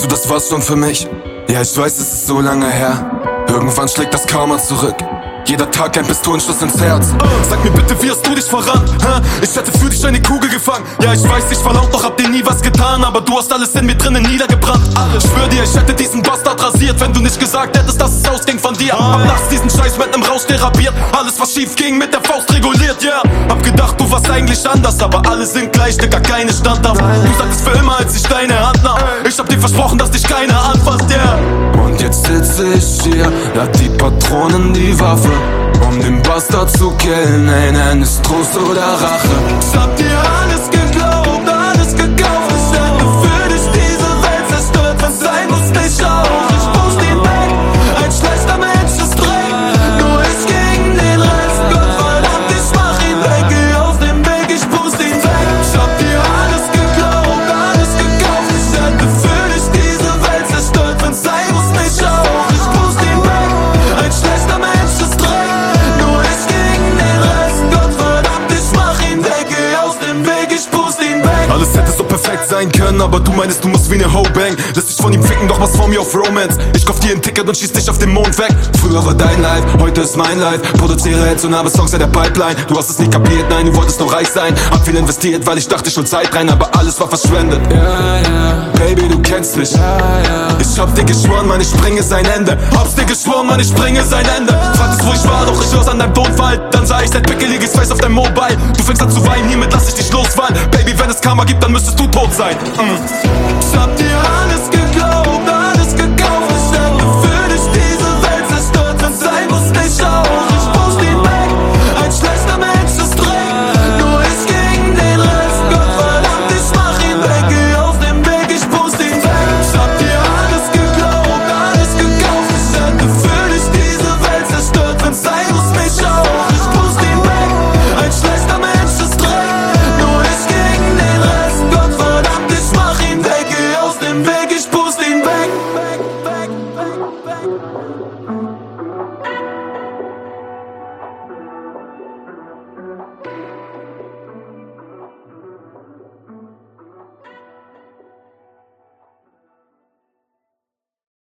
du, das war's schon für mich? Ja, ich weiß, es ist so lange her. Irgendwann schlägt das Karma zurück. Jeder Tag ein Pistolenschuss ins Herz. Sag mir bitte, wie hast du dich verrannt? Ich hätte für dich eine Kugel gefangen. Ja, ich weiß, ich war laut, doch hab dir nie was getan. Aber du hast alles in mir drinnen niedergebrannt. Schwör dir, ich hätte diesen Bastard rasiert, wenn du nicht gesagt hättest, dass es ausging von dir. Hab nachts diesen Scheiß mit nem Rausch therapiert. Alles, was schief ging, mit der Faust reguliert, yeah. Hab gedacht, du warst eigentlich anders, aber alle sind gleich, Digga, keine standhaft. Du sagtest für immer, als ich deine Hand nahm. Ich hab dir versprochen, dass dich keiner anfasst, yeah. Und jetzt sitze ich hier, lad die Patronen, die Waffe, um den Bastard zu killen. Ey, nenn es Trost oder Rache. Ich hab dir alles geglaubt, alles gekauft. Ich hätte für dich diese Welt zerstört, was sein muss, nicht auch. Ich push den weg, ein schlechter Mensch ist dreck. Nur ich gegen den Rest, Gott verdammt, ich mach ihn weg. Geh aus dem Weg, ich push ihn weg. Ich hab dir alles geglaubt, alles gekauft. Ich hätte für dich diese Welt zerstört, wenn's sein muss, nicht auch. Ich push den weg, ein schlechter Mensch ist dreck. Alles hätte so perfekt sein können, aber du meinst, du musst wie ne Ho bang. Lass dich von ihm ficken, doch was vor mir auf Romance. Ich kauf dir ein Ticket und schieß dich auf den Mond weg. Früher war dein Life, heute ist mein Life. Produziere Hits und habe Songs in der Pipeline. Du hast es nicht kapiert, nein, du wolltest nur reich sein. Hab viel investiert, weil ich dachte schon Zeit rein, aber alles war verschwendet. Baby, du kennst mich. Ich hab dir geschworen, Mann, ich bringe sein Ende. Hab's dir geschworen, Mann, ich bringe sein Ende. Fragtest, wo ich war, doch ich hör's an deinem Tonfall. Dann sah ich dein pickeliges Face auf deinem Mobile. Du fängst an zu weinen, hiermit lass ich dich losfallen. Baby, wenn es Karma gibt, dann müsstest du tot sein. Ich hab dir